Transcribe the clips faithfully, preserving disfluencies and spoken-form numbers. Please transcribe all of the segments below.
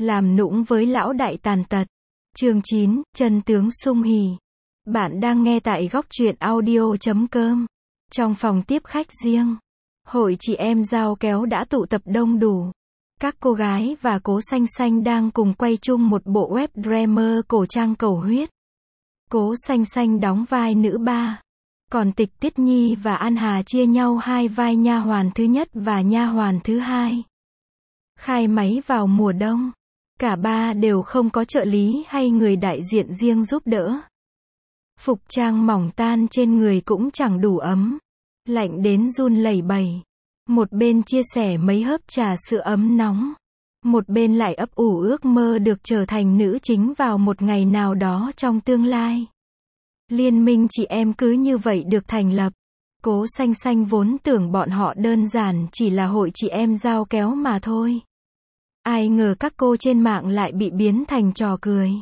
Làm nũng với lão đại tàn tật. Chương chín, chân tướng sung hỉ. Bạn đang nghe tại góc truyện audio chấm com. Trong phòng tiếp khách riêng, hội chị em dao kéo đã tụ tập đông đủ. Các cô gái và Cố Xanh Xanh đang cùng quay chung một bộ web drama cổ trang cầu huyết. Cố Xanh Xanh đóng vai nữ ba, còn Tịch Tiết Nhi và An Hà chia nhau hai vai nha hoàn thứ nhất và nha hoàn thứ hai. Khai máy vào mùa đông, cả ba đều không có trợ lý hay người đại diện riêng giúp đỡ. Phục trang mỏng tan trên người cũng chẳng đủ ấm, lạnh đến run lẩy bẩy. Một bên chia sẻ mấy hớp trà sữa ấm nóng, một bên lại ấp ủ ước mơ được trở thành nữ chính vào một ngày nào đó trong tương lai. Liên minh chị em cứ như vậy được thành lập. Cố Xanh Xanh vốn tưởng bọn họ đơn giản chỉ là hội chị em dao kéo mà thôi. Ai ngờ các cô trên mạng lại bị biến thành trò cười.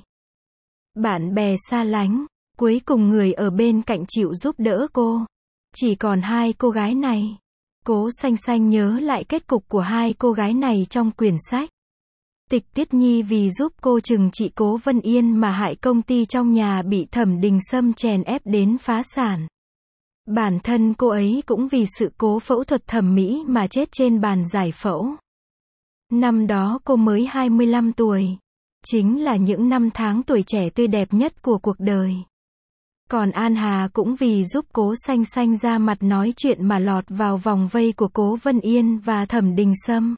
Bạn bè xa lánh, cuối cùng người ở bên cạnh chịu giúp đỡ cô chỉ còn hai cô gái này. Cố Xanh Xanh nhớ lại kết cục của hai cô gái này trong quyển sách. Tịch Tiết Nhi vì giúp cô trừng trị Cố Vân Yên mà hại công ty trong nhà bị Thẩm Đình Sâm chèn ép đến phá sản. Bản thân cô ấy cũng vì sự cố phẫu thuật thẩm mỹ mà chết trên bàn giải phẫu. Năm đó cô mới hai mươi lăm tuổi, chính là những năm tháng tuổi trẻ tươi đẹp nhất của cuộc đời. Còn An Hà cũng vì giúp Cố Xanh Xanh ra mặt nói chuyện mà lọt vào vòng vây của Cố Vân Yên và Thẩm Đình Sâm.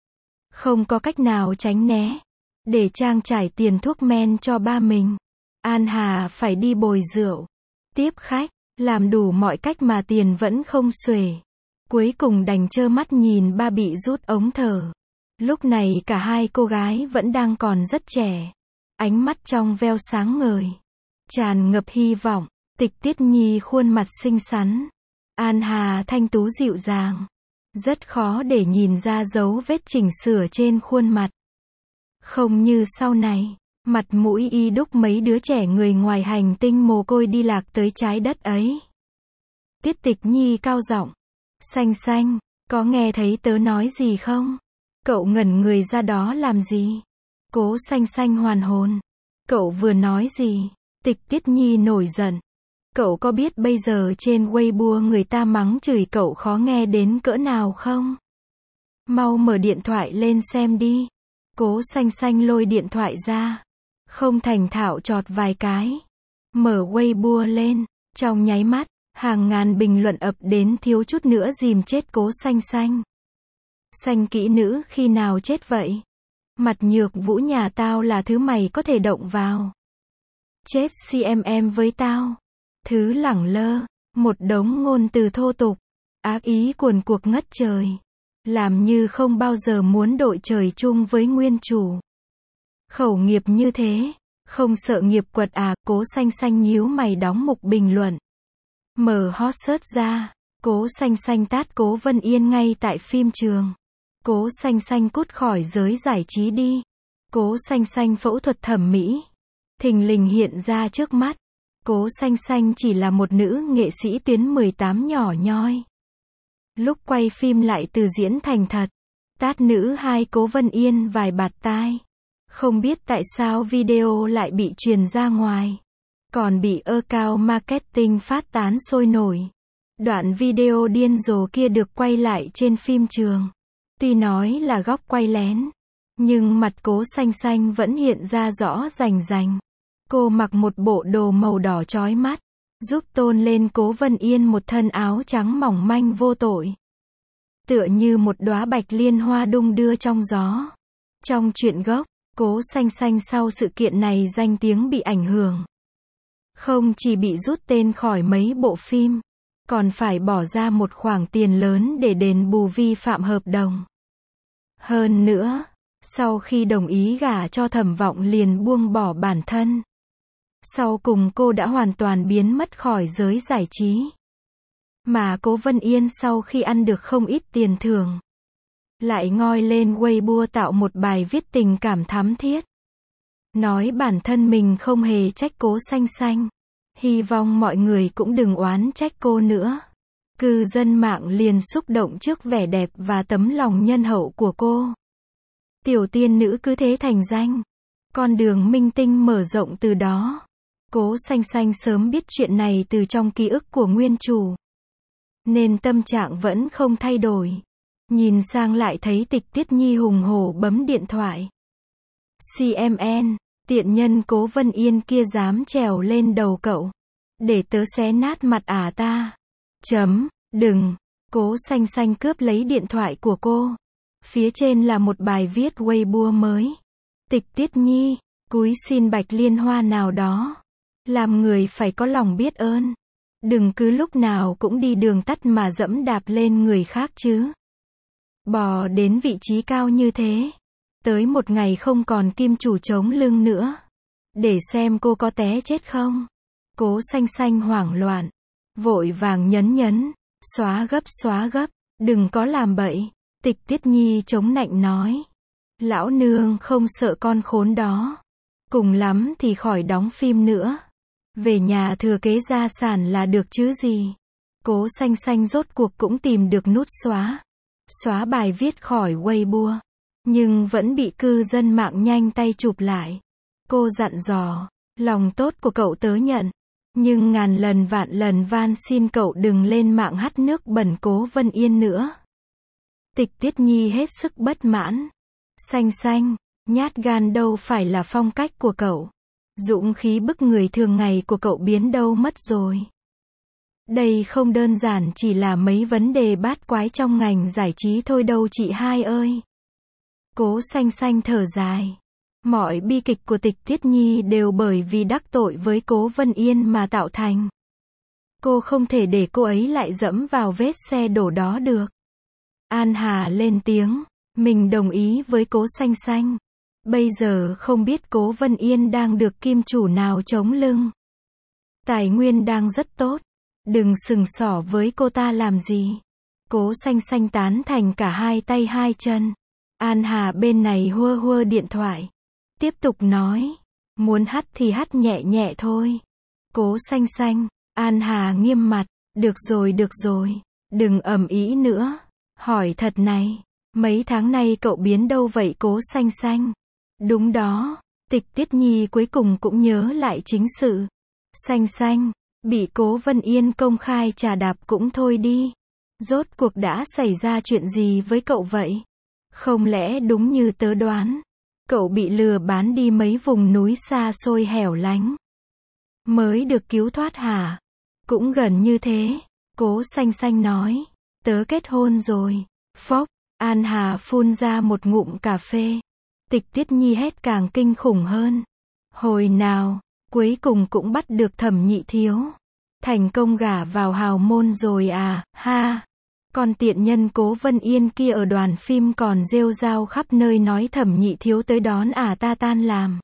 Không có cách nào tránh né. Để trang trải tiền thuốc men cho ba mình, An Hà phải đi bồi rượu, tiếp khách, làm đủ mọi cách mà tiền vẫn không xuể. Cuối cùng đành trơ mắt nhìn ba bị rút ống thở. Lúc này cả hai cô gái vẫn đang còn rất trẻ, ánh mắt trong veo sáng ngời, tràn ngập hy vọng. Tịch Tiết Nhi khuôn mặt xinh xắn, An Hà thanh tú dịu dàng, rất khó để nhìn ra dấu vết chỉnh sửa trên khuôn mặt. Không như sau này, mặt mũi y đúc mấy đứa trẻ người ngoài hành tinh mồ côi đi lạc tới trái đất ấy. Tiết Tịch Nhi cao giọng, Xanh Xanh, có nghe thấy tớ nói gì không? Cậu ngẩn người ra đó làm gì? Cố Xanh Xanh hoàn hồn. Cậu vừa nói gì? Tịch Tiết Nhi nổi giận. Cậu có biết bây giờ trên Weibo người ta mắng chửi cậu khó nghe đến cỡ nào không? Mau mở điện thoại lên xem đi. Cố Xanh Xanh lôi điện thoại ra, không thành thạo chọt vài cái. Mở Weibo lên, trong nháy mắt, hàng ngàn bình luận ập đến thiếu chút nữa dìm chết Cố Xanh Xanh. Xanh kỹ nữ khi nào chết vậy? Mặt nhược vũ nhà tao là thứ mày có thể động vào. Chết xê em em với tao. Thứ lẳng lơ, một đống ngôn từ thô tục, ác ý cuồn cuộn ngất trời. Làm như không bao giờ muốn đội trời chung với nguyên chủ. Khẩu nghiệp như thế, không sợ nghiệp quật à? Cố Xanh Xanh nhíu mày đóng mục bình luận. Mở hot search ra, Cố Xanh Xanh tát Cố Vân Yên ngay tại phim trường. Cố Xanh Xanh cút khỏi giới giải trí đi. Cố Xanh Xanh phẫu thuật thẩm mỹ, thình lình hiện ra trước mắt. Cố Xanh Xanh chỉ là một nữ nghệ sĩ tuyến mười tám nhỏ nhoi. Lúc quay phim lại từ diễn thành thật. Tát nữ hai Cố Vân Yên vài bạt tai. Không biết tại sao video lại bị truyền ra ngoài, còn bị account marketing phát tán sôi nổi. Đoạn video điên rồ kia được quay lại trên phim trường. Tuy nói là góc quay lén, nhưng mặt Cố Xanh Xanh vẫn hiện ra rõ rành rành. Cô mặc một bộ đồ màu đỏ chói mắt, giúp tôn lên Cố Vân Yên một thân áo trắng mỏng manh vô tội. Tựa như một đóa bạch liên hoa đung đưa trong gió. Trong truyện gốc, Cố Xanh Xanh sau sự kiện này danh tiếng bị ảnh hưởng. Không chỉ bị rút tên khỏi mấy bộ phim, còn phải bỏ ra một khoản tiền lớn để đền bù vi phạm hợp đồng. Hơn nữa, sau khi đồng ý gả cho Thẩm Vọng liền buông bỏ bản thân. Sau cùng cô đã hoàn toàn biến mất khỏi giới giải trí. Mà Cố Vân Yên sau khi ăn được không ít tiền thưởng, lại ngoi lên Weibo tạo một bài viết tình cảm thắm thiết. Nói bản thân mình không hề trách Cố Xanh Xanh. Hy vọng mọi người cũng đừng oán trách cô nữa. Cư dân mạng liền xúc động trước vẻ đẹp và tấm lòng nhân hậu của cô. Tiểu tiên nữ cứ thế thành danh. Con đường minh tinh mở rộng từ đó. Cố Xanh Xanh sớm biết chuyện này từ trong ký ức của nguyên chủ, nên tâm trạng vẫn không thay đổi. Nhìn sang lại thấy Tịch Tuyết Nhi hùng hổ bấm điện thoại. xê em en, tiện nhân Cố Vân Yên kia dám trèo lên đầu cậu. Để tớ xé nát mặt ả ta. Chấm, đừng. Cố Xanh Xanh cướp lấy điện thoại của cô. Phía trên là một bài viết Weibo mới. Tịch Tuyết Nhi, cúi xin Bạch Liên Hoa nào đó. Làm người phải có lòng biết ơn. Đừng cứ lúc nào cũng đi đường tắt mà dẫm đạp lên người khác chứ. Bò đến vị trí cao như thế. Tới một ngày không còn kim chủ chống lưng nữa. Để xem cô có té chết không. Cố Xanh Xanh hoảng loạn. Vội vàng nhấn nhấn. Xóa gấp xóa gấp. Đừng có làm bậy. Tịch Tuyết Nhi chống nạnh nói. Lão nương không sợ con khốn đó. Cùng lắm thì khỏi đóng phim nữa. Về nhà thừa kế gia sản là được chứ gì. Cố Xanh Xanh rốt cuộc cũng tìm được nút xóa. Xóa bài viết khỏi Weibo. Nhưng vẫn bị cư dân mạng nhanh tay chụp lại. Cô dặn dò. Lòng tốt của cậu tớ nhận. Nhưng ngàn lần vạn lần van xin cậu đừng lên mạng hắt nước bẩn Cố Vân Yên nữa. Tịch Tuyết Nhi hết sức bất mãn. Xanh Xanh, nhát gan đâu phải là phong cách của cậu. Dũng khí bức người thường ngày của cậu biến đâu mất rồi. Đây không đơn giản chỉ là mấy vấn đề bát quái trong ngành giải trí thôi đâu chị hai ơi. Cố Xanh Xanh thở dài. Mọi bi kịch của Tịch Tuyết Nhi đều bởi vì đắc tội với Cố Vân Yên mà tạo thành. Cô không thể để cô ấy lại dẫm vào vết xe đổ đó được. An Hà lên tiếng. Mình đồng ý với Cố Xanh Xanh. Bây giờ không biết Cố Vân Yên đang được kim chủ nào chống lưng. Tài nguyên đang rất tốt. Đừng sừng sỏ với cô ta làm gì. Cố Xanh Xanh tán thành cả hai tay hai chân. An Hà bên này hua hua điện thoại. Tiếp tục nói. Muốn hắt thì hắt nhẹ nhẹ thôi. Cố Xanh Xanh. An Hà nghiêm mặt. Được rồi được rồi. Đừng ầm ĩ nữa. Hỏi thật này. Mấy tháng nay cậu biến đâu vậy Cố Xanh Xanh? Đúng đó. Tịch Tuyết Nhi cuối cùng cũng nhớ lại chính sự. Xanh Xanh. Bị Cố Vân Yên công khai trà đạp cũng thôi đi. Rốt cuộc đã xảy ra chuyện gì với cậu vậy? Không lẽ đúng như tớ đoán, cậu bị lừa bán đi mấy vùng núi xa xôi hẻo lánh mới được cứu thoát hả? Cũng gần như thế. Cố Xanh Xanh nói. Tớ kết hôn rồi. Phốc. An Hà phun ra một ngụm cà phê. Tịch Tuyết Nhi hét càng kinh khủng hơn. Hồi nào, cuối cùng cũng bắt được Thẩm Nhị Thiếu. Thành công gả vào hào môn rồi à, ha. Còn tiện nhân Cố Vân Yên kia ở đoàn phim còn rêu rao khắp nơi nói Thẩm Nhị Thiếu tới đón à ta tan làm.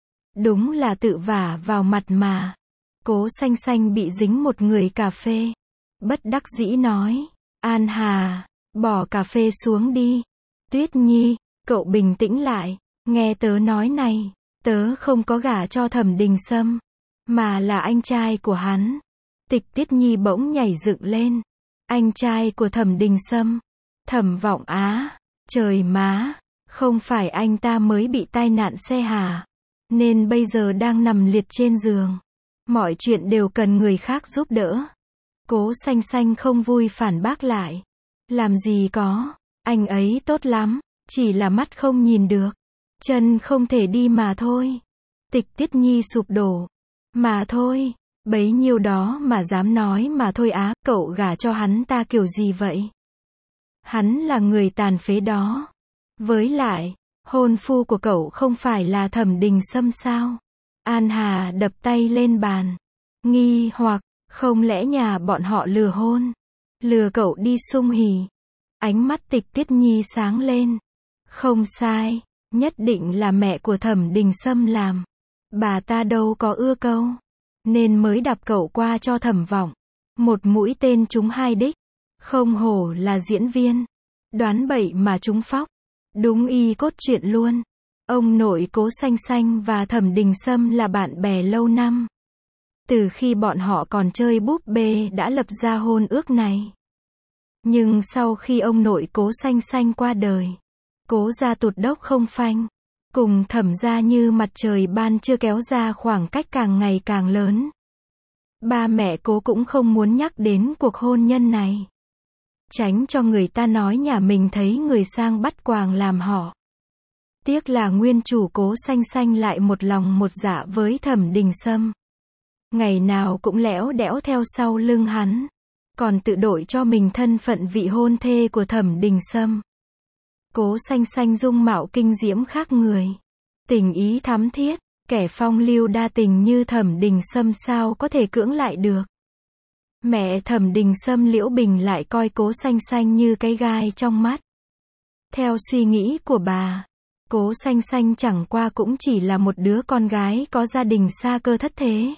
Đúng là tự vả vào mặt mà. Cố Xanh Xanh bị dính một người cà phê. Bất đắc dĩ nói. An Hà, bỏ cà phê xuống đi. Tuyết Nhi, cậu bình tĩnh lại. Nghe tớ nói này. Tớ không có gả cho Thẩm Đình Sâm, mà là anh trai của hắn. Tịch Tuyết Nhi bỗng nhảy dựng lên. Anh trai của Thẩm Đình Sâm. Thẩm Vọng Á. Trời má. Không phải anh ta mới bị tai nạn xe hả? Nên bây giờ đang nằm liệt trên giường. Mọi chuyện đều cần người khác giúp đỡ. Cố Xanh Xanh không vui phản bác lại. Làm gì có. Anh ấy tốt lắm. Chỉ là mắt không nhìn được. Chân không thể đi mà thôi. Tịch Tuyết Nhi sụp đổ. Mà thôi. Bấy nhiêu đó mà dám nói mà thôi á. Cậu gả cho hắn ta kiểu gì vậy? Hắn là người tàn phế đó. Với lại, hôn phu của cậu không phải là Thẩm Đình Sâm sao? An Hà đập tay lên bàn. Nghi hoặc, không lẽ nhà bọn họ lừa hôn? Lừa cậu đi sung hỉ? Ánh mắt Tịch Tuyết Nhi sáng lên. Không sai, nhất định là mẹ của Thẩm Đình Sâm làm. Bà ta đâu có ưa câu, nên mới đạp cậu qua cho Thẩm Vọng. Một mũi tên trúng hai đích. Không hổ là diễn viên. Đoán bậy mà trúng phóc. Đúng y cốt truyện luôn. Ông nội Cố Xanh Xanh và Thẩm Đình Sâm là bạn bè lâu năm. Từ khi bọn họ còn chơi búp bê đã lập ra hôn ước này. Nhưng sau khi ông nội Cố Xanh Xanh qua đời, Cố gia tụt đốc không phanh. Cùng Thẩm gia như mặt trời ban trưa kéo ra khoảng cách càng ngày càng lớn. Ba mẹ Cố cũng không muốn nhắc đến cuộc hôn nhân này. Tránh cho người ta nói nhà mình thấy người sang bắt quàng làm họ. Tiếc là nguyên chủ Cố Xanh Xanh lại một lòng một dạ với Thẩm Đình Sâm. Ngày nào cũng lẽo đẽo theo sau lưng hắn. Còn tự đội cho mình thân phận vị hôn thê của Thẩm Đình Sâm. Cố Xanh Xanh dung mạo kinh diễm khác người. Tình ý thắm thiết, kẻ phong lưu đa tình như Thẩm Đình Sâm sao có thể cưỡng lại được. Mẹ Thẩm Đình Sâm Liễu Bình lại coi Cố Xanh Xanh như cái gai trong mắt. Theo suy nghĩ của bà, Cố Xanh Xanh chẳng qua cũng chỉ là một đứa con gái có gia đình xa cơ thất thế.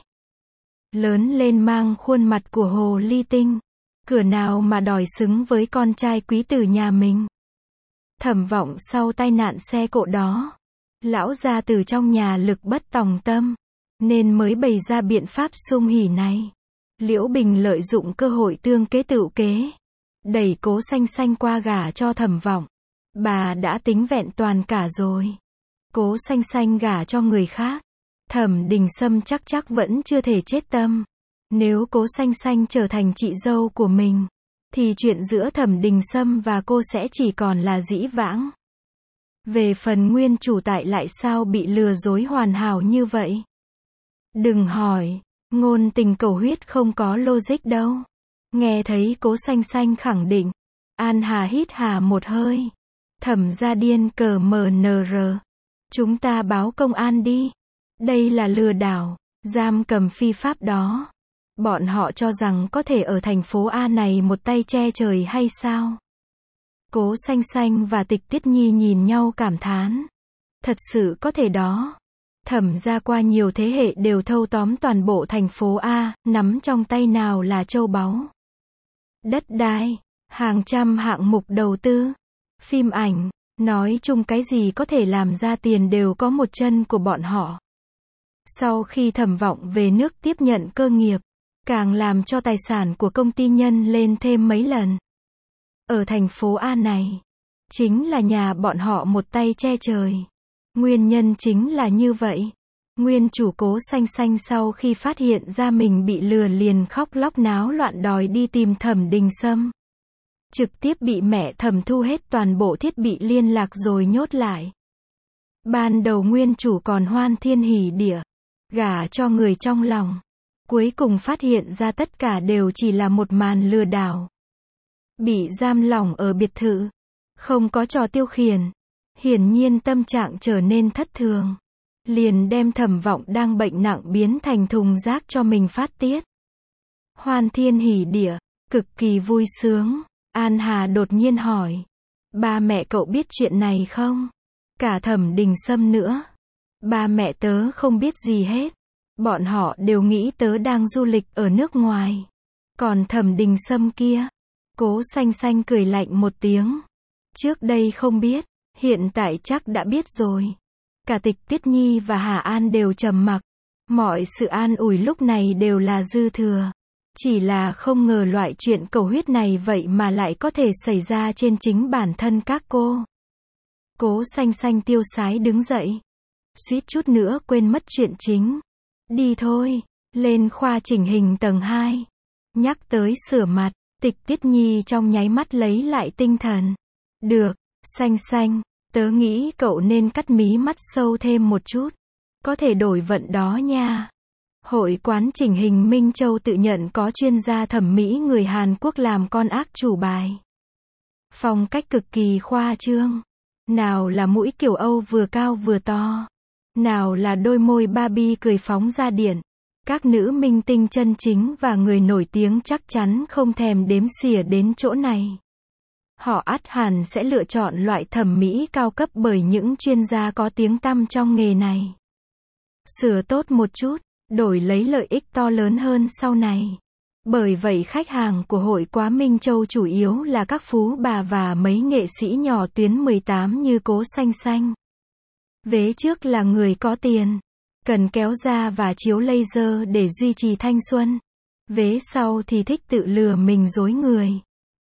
Lớn lên mang khuôn mặt của hồ ly tinh. Cửa nào mà đòi xứng với con trai quý tử nhà mình. Thẩm Vọng sau tai nạn xe cộ đó, lão gia từ trong nhà lực bất tòng tâm, nên mới bày ra biện pháp sung hỉ này. Liễu Bình lợi dụng cơ hội tương kế tựu kế, đẩy Cố Xanh Xanh qua gả cho Thẩm Vọng. Bà đã tính vẹn toàn cả rồi. Cố Xanh Xanh gả cho người khác, Thẩm Đình Sâm chắc chắc vẫn chưa thể chết tâm. Nếu Cố Xanh Xanh trở thành chị dâu của mình, thì chuyện giữa Thẩm Đình Sâm và cô sẽ chỉ còn là dĩ vãng. Về phần nguyên chủ tại lại sao bị lừa dối hoàn hảo như vậy? Đừng hỏi, ngôn tình cầu huyết không có logic đâu. Nghe thấy Cố Xanh Xanh khẳng định, An Hà hít hà một hơi. Thẩm gia điên cờ mờ nờ rờ. Chúng ta báo công an đi. Đây là lừa đảo, giam cầm phi pháp đó. Bọn họ cho rằng có thể ở thành phố A này một tay che trời hay sao? Cố Xanh Xanh và Tịch Tiết Nhi nhìn nhau cảm thán. Thật sự có thể đó. Thẩm gia qua nhiều thế hệ đều thâu tóm toàn bộ thành phố A, nắm trong tay nào là châu báu. Đất đai, hàng trăm hạng mục đầu tư, phim ảnh, nói chung cái gì có thể làm ra tiền đều có một chân của bọn họ. Sau khi Thẩm Vọng về nước tiếp nhận cơ nghiệp, càng làm cho tài sản của công ty nhân lên thêm mấy lần. Ở thành phố A này, chính là nhà bọn họ một tay che trời. Nguyên nhân chính là như vậy. Nguyên chủ Cố Xanh Xanh sau khi phát hiện ra mình bị lừa liền khóc lóc náo loạn đòi đi tìm Thẩm Đình Sâm. Trực tiếp bị mẹ Thẩm thu hết toàn bộ thiết bị liên lạc rồi nhốt lại. Ban đầu nguyên chủ còn hoan thiên hỉ địa, gả cho người trong lòng. Cuối cùng phát hiện ra tất cả đều chỉ là một màn lừa đảo. Bị giam lỏng ở biệt thự, không có trò tiêu khiển. Hiển nhiên tâm trạng trở nên thất thường. Liền đem Thẩm Vọng đang bệnh nặng biến thành thùng rác cho mình phát tiết. Hoan thiên hỉ địa, cực kỳ vui sướng. An Hà đột nhiên hỏi. Ba mẹ cậu biết chuyện này không? Cả Thẩm Đình Sâm nữa. Ba mẹ tớ không biết gì hết. Bọn họ đều nghĩ tớ đang du lịch ở nước ngoài. Còn Thẩm Đình Sâm kia. Cố Xanh Xanh cười lạnh một tiếng. Trước đây không biết, hiện tại chắc đã biết rồi. Cả Tịch Tiết Nhi và Hà An đều trầm mặc. Mọi sự an ủi lúc này đều là dư thừa. Chỉ là không ngờ loại chuyện cầu huyết này vậy mà lại có thể xảy ra trên chính bản thân các cô. Cố Xanh Xanh tiêu sái đứng dậy. Suýt chút nữa quên mất chuyện chính. Đi thôi, lên khoa chỉnh hình tầng hai. Nhắc tới sửa mặt, Tịch Tiết Nhi trong nháy mắt lấy lại tinh thần. Được, Xanh Xanh, tớ nghĩ cậu nên cắt mí mắt sâu thêm một chút. Có thể đổi vận đó nha. Hội quán chỉnh hình Minh Châu tự nhận có chuyên gia thẩm mỹ người Hàn Quốc làm con ác chủ bài. Phong cách cực kỳ khoa trương. Nào là mũi kiểu Âu vừa cao vừa to. Nào là đôi môi Barbie cười phóng ra điện. Các nữ minh tinh chân chính và người nổi tiếng chắc chắn không thèm đếm xỉa đến chỗ này. Họ ắt hẳn sẽ lựa chọn loại thẩm mỹ cao cấp bởi những chuyên gia có tiếng tăm trong nghề này. Sửa tốt một chút, đổi lấy lợi ích to lớn hơn sau này. Bởi vậy khách hàng của hội quá Minh Châu chủ yếu là các phú bà và mấy nghệ sĩ nhỏ tuyến mười tám như Cố Xanh Xanh. Vế trước là người có tiền, cần kéo da và chiếu laser để duy trì thanh xuân. Vế sau thì thích tự lừa mình dối người.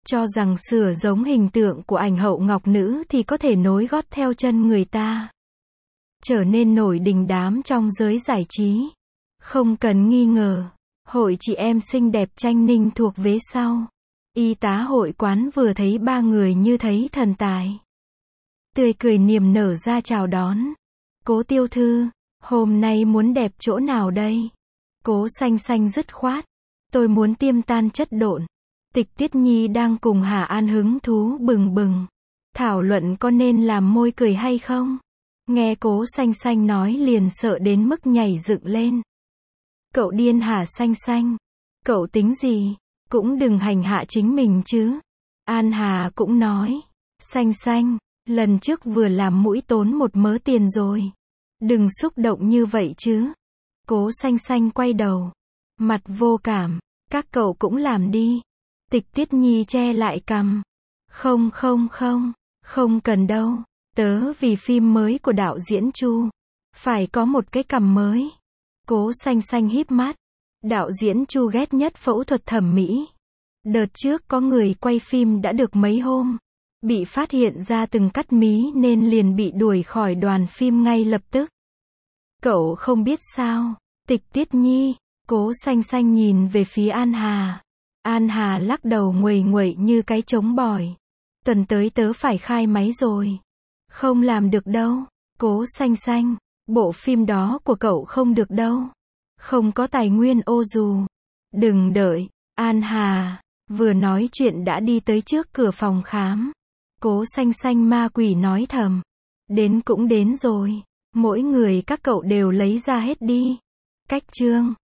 cho rằng sửa giống hình tượng của ảnh hậu ngọc nữ thì có thể nối gót theo chân người ta. Trở nên nổi đình đám trong giới giải trí. Không cần nghi ngờ, hội chị em xinh đẹp Tranh Ninh thuộc vế sau. Y tá hội quán vừa thấy ba người như thấy thần tài. Tươi cười niềm nở ra chào đón. Cố tiểu thư, hôm nay muốn đẹp chỗ nào đây? Cố Xanh Xanh dứt khoát. Tôi muốn tiêm tan chất độn. Tịch Tiết Nhi đang cùng Hà An hứng thú bừng bừng. Thảo luận có nên làm môi cười hay không? Nghe Cố Xanh Xanh nói liền sợ đến mức nhảy dựng lên. Cậu điên hả Xanh Xanh? Cậu tính gì? Cũng đừng hành hạ chính mình chứ. An Hà cũng nói. Xanh Xanh, lần trước vừa làm mũi tốn một mớ tiền rồi. Đừng xúc động như vậy chứ. Cố Xanh Xanh quay đầu. Mặt vô cảm. Các cậu cũng làm đi. Tịch Tiết Nhi che lại cằm. Không không không. Không cần đâu. Tớ vì phim mới của đạo diễn Chu. Phải có một cái cằm mới. Cố Xanh Xanh híp mắt. Đạo diễn Chu ghét nhất phẫu thuật thẩm mỹ. Đợt trước có người quay phim đã được mấy hôm. Bị phát hiện ra từng cắt mí nên liền bị đuổi khỏi đoàn phim ngay lập tức. Cậu không biết sao? Tịch Tiết Nhi. Cố Xanh Xanh nhìn về phía An Hà. An Hà lắc đầu nguầy nguậy như cái trống bỏi. Tuần tới tớ phải khai máy rồi. Không làm được đâu. Cố Xanh Xanh. Bộ phim đó của cậu không được đâu. Không có tài nguyên ô dù. Đừng đợi. An Hà. Vừa nói chuyện đã đi tới trước cửa phòng khám. Cố Xanh Xanh ma quỷ nói thầm. Đến cũng đến rồi. Mỗi người các cậu đều lấy ra hết đi. Cách chương.